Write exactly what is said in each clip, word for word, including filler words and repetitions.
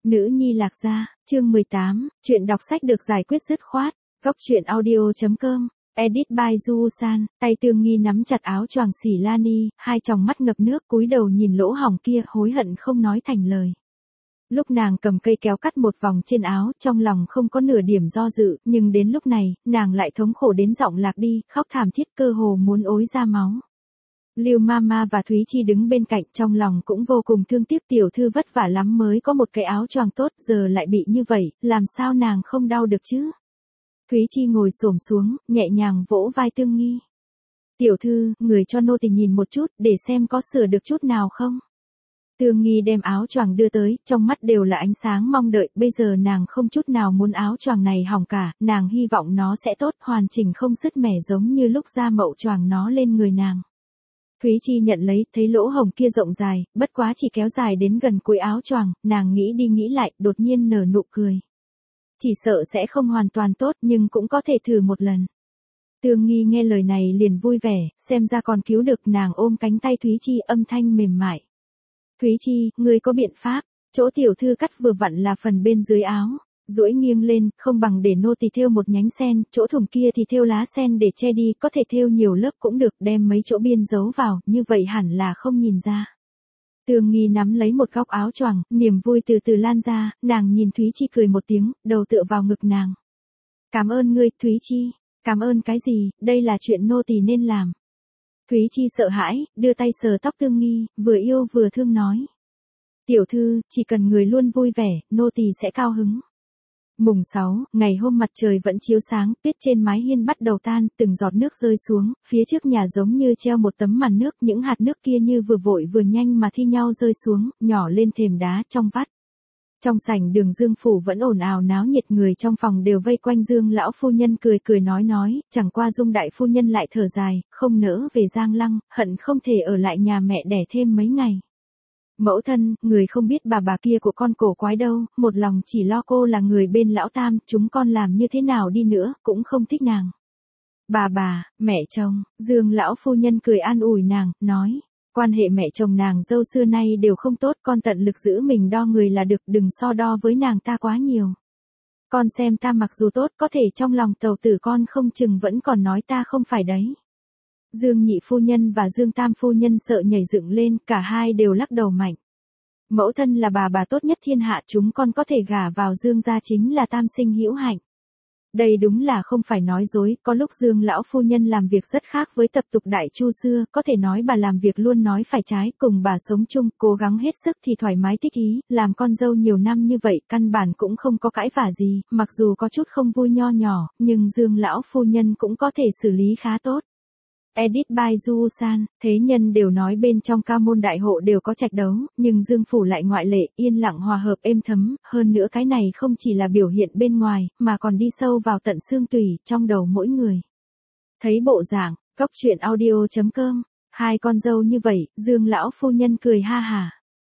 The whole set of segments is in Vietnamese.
Nữ nhi Lạc Gia, chương mười tám, chuyện đọc sách được giải quyết dứt khoát. Góc truyện audio chấm com, edit by Du San. Tay Tương Nghi nắm chặt áo choàng xỉ Lani, hai tròng mắt ngập nước cúi đầu nhìn lỗ hổng kia, hối hận không nói thành lời. Lúc nàng cầm cây kéo cắt một vòng trên áo, trong lòng không có nửa điểm do dự, nhưng đến lúc này, nàng lại thống khổ đến giọng lạc đi, khóc thảm thiết cơ hồ muốn ối ra máu. Lưu Mama và Thúy Chi đứng bên cạnh, trong lòng cũng vô cùng thương tiếc tiểu thư vất vả lắm mới có một cái áo choàng tốt, giờ lại bị như vậy, làm sao nàng không đau được chứ? Thúy Chi ngồi xổm xuống, nhẹ nhàng vỗ vai Tương Nghi. Tiểu thư, người cho nô tỳ nhìn một chút, để xem có sửa được chút nào không? Tương Nghi đem áo choàng đưa tới, trong mắt đều là ánh sáng mong đợi, bây giờ nàng không chút nào muốn áo choàng này hỏng cả, nàng hy vọng nó sẽ tốt, hoàn chỉnh không sứt mẻ giống như lúc Gia Mậu choàng nó lên người nàng. Thúy Chi nhận lấy, thấy lỗ hổng kia rộng dài, bất quá chỉ kéo dài đến gần cuối áo choàng, nàng nghĩ đi nghĩ lại, đột nhiên nở nụ cười. Chỉ sợ sẽ không hoàn toàn tốt nhưng cũng có thể thử một lần. Tương Nghi nghe lời này liền vui vẻ, xem ra còn cứu được, nàng ôm cánh tay Thúy Chi âm thanh mềm mại. Thúy Chi, ngươi có biện pháp, chỗ tiểu thư cắt vừa vặn là phần bên dưới áo. Duỗi nghiêng lên, không bằng để nô tỳ thêu một nhánh sen, chỗ thủng kia thì thêu lá sen để che đi, có thể thêu nhiều lớp cũng được, đem mấy chỗ biên giấu vào, như vậy hẳn là không nhìn ra. Tương Nghi nắm lấy một góc áo choàng, niềm vui từ từ lan ra, nàng nhìn Thúy Chi cười một tiếng, đầu tựa vào ngực nàng. Cảm ơn ngươi, Thúy Chi. Cảm ơn cái gì, đây là chuyện nô tỳ nên làm. Thúy Chi sợ hãi, đưa tay sờ tóc Tương Nghi, vừa yêu vừa thương nói. Tiểu thư, chỉ cần người luôn vui vẻ, nô tỳ sẽ cao hứng. Mùng sáu, ngày hôm mặt trời vẫn chiếu sáng, tuyết trên mái hiên bắt đầu tan, từng giọt nước rơi xuống, phía trước nhà giống như treo một tấm màn nước, những hạt nước kia như vừa vội vừa nhanh mà thi nhau rơi xuống, nhỏ lên thềm đá trong vắt. Trong sảnh Đường Dương phủ vẫn ồn ào náo nhiệt, người trong phòng đều vây quanh Dương lão phu nhân cười cười nói nói, chẳng qua Dung đại phu nhân lại thở dài, không nỡ về Giang Lăng, hận không thể ở lại nhà mẹ đẻ thêm mấy ngày. Mẫu thân, người không biết bà bà kia của con cổ quái đâu, một lòng chỉ lo cô là người bên lão tam, chúng con làm như thế nào đi nữa, cũng không thích nàng. Bà bà, mẹ chồng, Dương lão phu nhân cười an ủi nàng, nói, quan hệ mẹ chồng nàng dâu xưa nay đều không tốt, con tận lực giữ mình đo người là được, đừng so đo với nàng ta quá nhiều. Con xem ta mặc dù tốt, có thể trong lòng tàu tử con không chừng vẫn còn nói ta không phải đấy. Dương nhị phu nhân và Dương tam phu nhân sợ nhảy dựng lên, cả hai đều lắc đầu mạnh. Mẫu thân là bà bà tốt nhất thiên hạ, chúng con có thể gả vào Dương gia chính là tam sinh hữu hạnh. Đây đúng là không phải nói dối, có lúc Dương lão phu nhân làm việc rất khác với tập tục đại chu xưa, có thể nói bà làm việc luôn nói phải trái, cùng bà sống chung, cố gắng hết sức thì thoải mái thích ý, làm con dâu nhiều năm như vậy, căn bản cũng không có cãi vả gì, mặc dù có chút không vui nho nhỏ, nhưng Dương lão phu nhân cũng có thể xử lý khá tốt. Edit by Du San, thế nhân đều nói bên trong cao môn đại hộ đều có trạch đấu, nhưng Dương phủ lại ngoại lệ, yên lặng hòa hợp êm thấm, hơn nữa cái này không chỉ là biểu hiện bên ngoài, mà còn đi sâu vào tận xương tủy, trong đầu mỗi người. Thấy bộ dạng, góc truyện audio chấm com, hai con dâu như vậy, Dương lão phu nhân cười ha hả.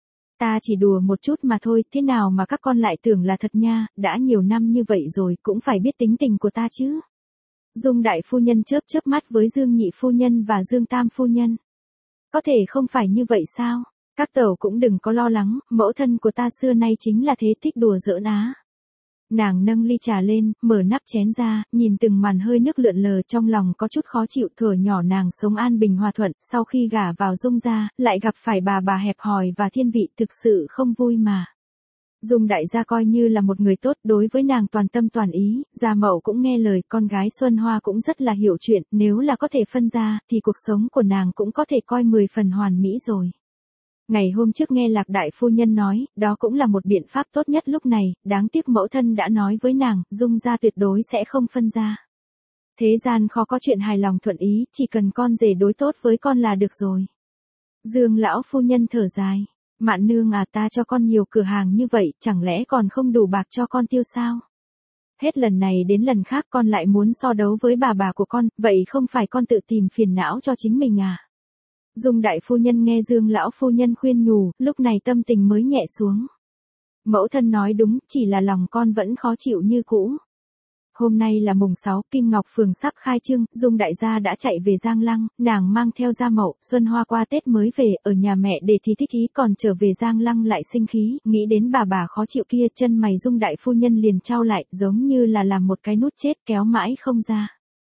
Ta chỉ đùa một chút mà thôi, thế nào mà các con lại tưởng là thật nha, đã nhiều năm như vậy rồi cũng phải biết tính tình của ta chứ. Dung đại phu nhân chớp chớp mắt với Dương nhị phu nhân và Dương tam phu nhân. Có thể không phải như vậy sao? Các tẩu cũng đừng có lo lắng, mẫu thân của ta xưa nay chính là thế, thích đùa giỡn á. Nàng nâng ly trà lên, mở nắp chén ra, nhìn từng màn hơi nước lượn lờ, trong lòng có chút khó chịu, thuở nhỏ nàng sống an bình hòa thuận, sau khi gả vào Dung gia, lại gặp phải bà bà hẹp hòi và thiên vị, thực sự không vui mà. Dung đại gia coi như là một người tốt, đối với nàng toàn tâm toàn ý, Gia Mậu cũng nghe lời, con gái Xuân Hoa cũng rất là hiểu chuyện, nếu là có thể phân ra, thì cuộc sống của nàng cũng có thể coi mười phần hoàn mỹ rồi. Ngày hôm trước nghe Lạc đại phu nhân nói, đó cũng là một biện pháp tốt nhất lúc này, đáng tiếc mẫu thân đã nói với nàng, Dung gia tuyệt đối sẽ không phân ra. Thế gian khó có chuyện hài lòng thuận ý, chỉ cần con rể đối tốt với con là được rồi. Dương lão phu nhân thở dài. Mạn nương à, ta cho con nhiều cửa hàng như vậy, chẳng lẽ còn không đủ bạc cho con tiêu sao? Hết lần này đến lần khác con lại muốn so đấu với bà bà của con, vậy không phải con tự tìm phiền não cho chính mình à? Dung đại phu nhân nghe Dương lão phu nhân khuyên nhủ, lúc này tâm tình mới nhẹ xuống. Mẫu thân nói đúng, chỉ là lòng con vẫn khó chịu như cũ. Hôm nay là mùng sáu, Kim Ngọc Phường sắp khai trương, Dung đại gia đã chạy về Giang Lăng, nàng mang theo Gia Mậu, Xuân Hoa qua Tết mới về, ở nhà mẹ để thì thích ý còn trở về Giang Lăng lại sinh khí, nghĩ đến bà bà khó chịu kia, chân mày Dung đại phu nhân liền trao lại, giống như là làm một cái nút chết kéo mãi không ra.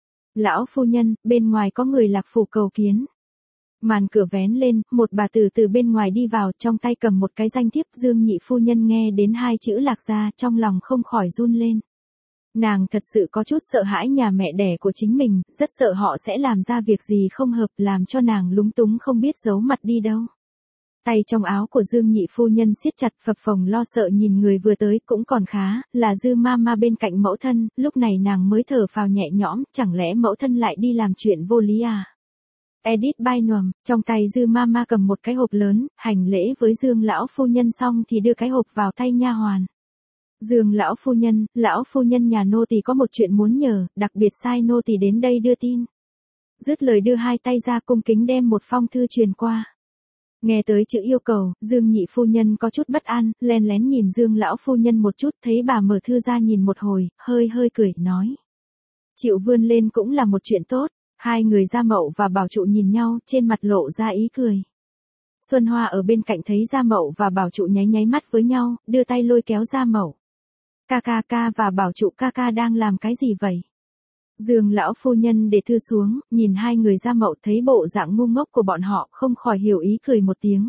Lão phu nhân, bên ngoài có người Lạc Phủ cầu kiến. Màn cửa vén lên, một bà tử từ bên ngoài đi vào, trong tay cầm một cái danh thiếp. Dương nhị phu nhân nghe đến hai chữ Lạc gia, trong lòng không khỏi run lên. Nàng thật sự có chút sợ hãi nhà mẹ đẻ của chính mình, rất sợ họ sẽ làm ra việc gì không hợp, làm cho nàng lúng túng không biết giấu mặt đi đâu. Tay trong áo của Dương nhị phu nhân siết chặt, phập phồng lo sợ nhìn người vừa tới, cũng còn khá, là Dư Mama bên cạnh mẫu thân, lúc này nàng mới thở phào nhẹ nhõm, chẳng lẽ mẫu thân lại đi làm chuyện vô lý à? Edit by Noam, trong tay Dư Mama cầm một cái hộp lớn, hành lễ với Dương lão phu nhân xong thì đưa cái hộp vào tay nha hoàn. Dương lão phu nhân, lão phu nhân nhà nô tỳ có một chuyện muốn nhờ, đặc biệt sai nô tỳ đến đây đưa tin. Dứt lời đưa hai tay ra cung kính đem một phong thư truyền qua. Nghe tới chữ yêu cầu, Dương nhị phu nhân có chút bất an, len lén nhìn Dương lão phu nhân một chút, thấy bà mở thư ra nhìn một hồi, hơi hơi cười, nói. Chịu vươn lên cũng là một chuyện tốt. Hai người Gia Mậu và Bảo Trụ nhìn nhau, trên mặt lộ ra ý cười. Xuân Hoa ở bên cạnh thấy Gia Mậu và Bảo Trụ nháy nháy mắt với nhau, đưa tay lôi kéo Gia Mậu. Ca ca ca và Bảo Trụ ca ca đang làm cái gì vậy? Dương lão phu nhân để thư xuống, nhìn hai người Gia Mậu thấy bộ dạng ngu ngốc của bọn họ, không khỏi hiểu ý cười một tiếng.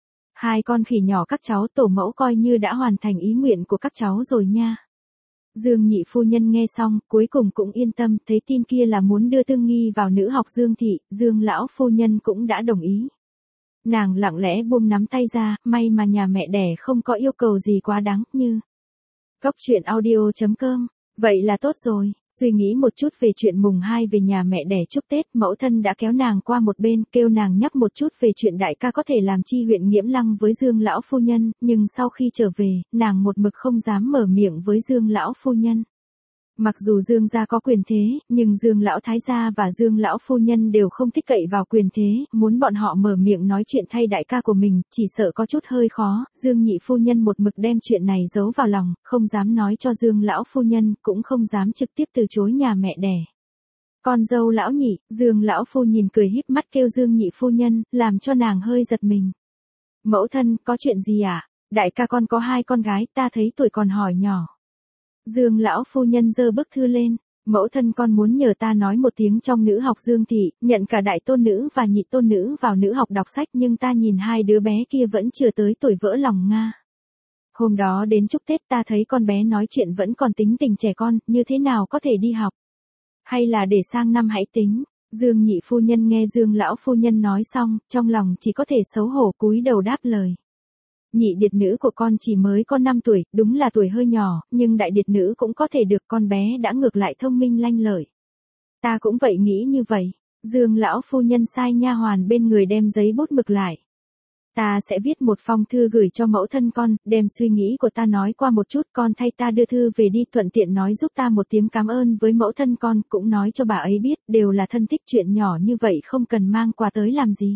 Hai con khỉ nhỏ các cháu, tổ mẫu coi như đã hoàn thành ý nguyện của các cháu rồi nha. Dương nhị phu nhân nghe xong, cuối cùng cũng yên tâm, thấy tin kia là muốn đưa Tương Nghi vào nữ học Dương thị, Dương lão phu nhân cũng đã đồng ý. Nàng lặng lẽ buông nắm tay ra, may mà nhà mẹ đẻ không có yêu cầu gì quá đáng, như Cóc truyện audio chấm com. Vậy là tốt rồi, suy nghĩ một chút về chuyện mùng hai về nhà mẹ đẻ chúc Tết, mẫu thân đã kéo nàng qua một bên, kêu nàng nhắc một chút về chuyện đại ca có thể làm chi huyện Nghiễm Lăng với Dương lão phu nhân, nhưng sau khi trở về, nàng một mực không dám mở miệng với Dương lão phu nhân. Mặc dù Dương gia có quyền thế, nhưng Dương lão thái gia và Dương lão phu nhân đều không thích cậy vào quyền thế, muốn bọn họ mở miệng nói chuyện thay đại ca của mình, chỉ sợ có chút hơi khó. Dương nhị phu nhân một mực đem chuyện này giấu vào lòng, không dám nói cho Dương lão phu nhân, cũng không dám trực tiếp từ chối nhà mẹ đẻ. Con dâu lão nhị, Dương lão phu nhìn cười híp mắt kêu Dương nhị phu nhân, làm cho nàng hơi giật mình. Mẫu thân, có chuyện gì ạ? À? Đại ca con có hai con gái, ta thấy tuổi còn hỏi nhỏ. Dương lão phu nhân giơ bức thư lên, mẫu thân con muốn nhờ ta nói một tiếng trong nữ học Dương thị, nhận cả đại tôn nữ và nhị tôn nữ vào nữ học đọc sách, nhưng ta nhìn hai đứa bé kia vẫn chưa tới tuổi vỡ lòng Nga. Hôm đó đến chúc Tết ta thấy con bé nói chuyện vẫn còn tính tình trẻ con, như thế nào có thể đi học? Hay là để sang năm hãy tính? Dương nhị phu nhân nghe Dương lão phu nhân nói xong, trong lòng chỉ có thể xấu hổ cúi đầu đáp lời. Nhị điệt nữ của con chỉ mới có năm tuổi, đúng là tuổi hơi nhỏ, nhưng đại điệt nữ cũng có thể được, con bé đã ngược lại thông minh lanh lợi. Ta cũng vậy nghĩ như vậy. Dương lão phu nhân sai nha hoàn bên người đem giấy bút mực lại. Ta sẽ viết một phong thư gửi cho mẫu thân con, đem suy nghĩ của ta nói qua một chút, con thay ta đưa thư về đi, thuận tiện nói giúp ta một tiếng cảm ơn với mẫu thân con, cũng nói cho bà ấy biết, đều là thân thích, chuyện nhỏ như vậy không cần mang quà tới làm gì.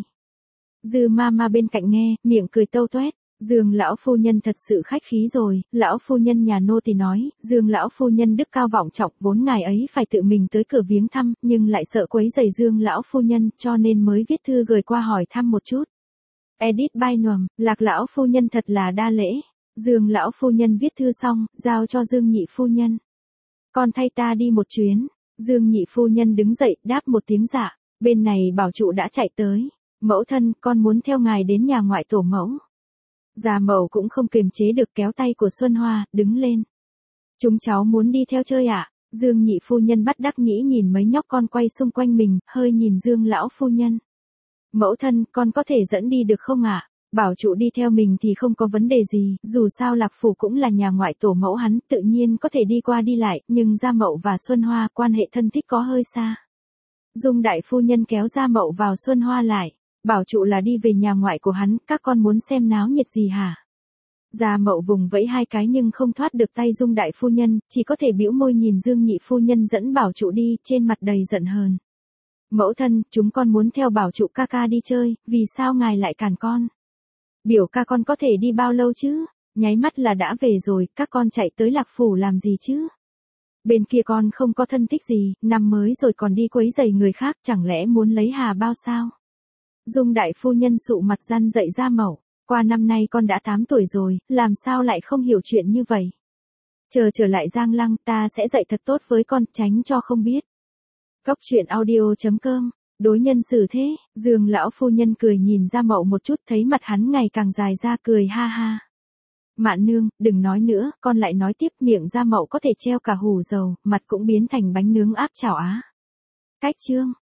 Dư Mama bên cạnh nghe, miệng cười tâu toét. Dương lão phu nhân thật sự khách khí rồi, lão phu nhân nhà nô tỳ nói, Dương lão phu nhân đức cao vọng trọng, vốn ngài ấy phải tự mình tới cửa viếng thăm, nhưng lại sợ quấy rầy Dương lão phu nhân, cho nên mới viết thư gửi qua hỏi thăm một chút. Edit by Noam, Lạc lão phu nhân thật là đa lễ. Dương lão phu nhân viết thư xong, giao cho Dương nhị phu nhân. Con thay ta đi một chuyến. Dương nhị phu nhân đứng dậy, đáp một tiếng dạ. Bên này Bảo Trụ đã chạy tới. Mẫu thân, con muốn theo ngài đến nhà ngoại tổ mẫu. Gia Mậu cũng không kiềm chế được kéo tay của Xuân Hoa, đứng lên. Chúng cháu muốn đi theo chơi ạ. À? Dương nhị phu nhân bắt đắc nghĩ nhìn mấy nhóc con quay xung quanh mình, hơi nhìn Dương lão phu nhân. Mẫu thân, con có thể dẫn đi được không ạ? À? Bảo Trụ đi theo mình thì không có vấn đề gì, dù sao Lạc Phủ cũng là nhà ngoại tổ mẫu hắn, tự nhiên có thể đi qua đi lại, nhưng Gia Mậu và Xuân Hoa quan hệ thân thích có hơi xa. Dung đại phu nhân kéo Gia Mậu vào Xuân Hoa lại. Bảo Trụ là đi về nhà ngoại của hắn, các con muốn xem náo nhiệt gì hả? Gia Mậu vùng vẫy hai cái nhưng không thoát được tay Dung đại phu nhân, chỉ có thể bĩu môi nhìn Dương nhị phu nhân dẫn Bảo Trụ đi, trên mặt đầy giận hờn. Mẫu thân, chúng con muốn theo Bảo Trụ ca ca đi chơi, vì sao ngài lại cản con? Biểu ca con có thể đi bao lâu chứ? Nháy mắt là đã về rồi, các con chạy tới Lạc Phủ làm gì chứ? Bên kia con không có thân thích gì, năm mới rồi còn đi quấy rầy người khác, chẳng lẽ muốn lấy Hà Bao sao? Dung đại phu nhân sụ mặt răn dậy Gia Mậu, qua năm nay con đã tám tuổi rồi, làm sao lại không hiểu chuyện như vậy? Chờ trở lại Giang Lăng, ta sẽ dạy thật tốt với con, tránh cho không biết. Cốc truyện audio.com, đối nhân xử thế, Dương lão phu nhân cười nhìn Gia Mậu một chút, thấy mặt hắn ngày càng dài ra, cười ha ha. Mạn nương, đừng nói nữa, con lại nói tiếp, miệng Gia Mậu có thể treo cả hủ dầu, mặt cũng biến thành bánh nướng áp chảo á. Cách chương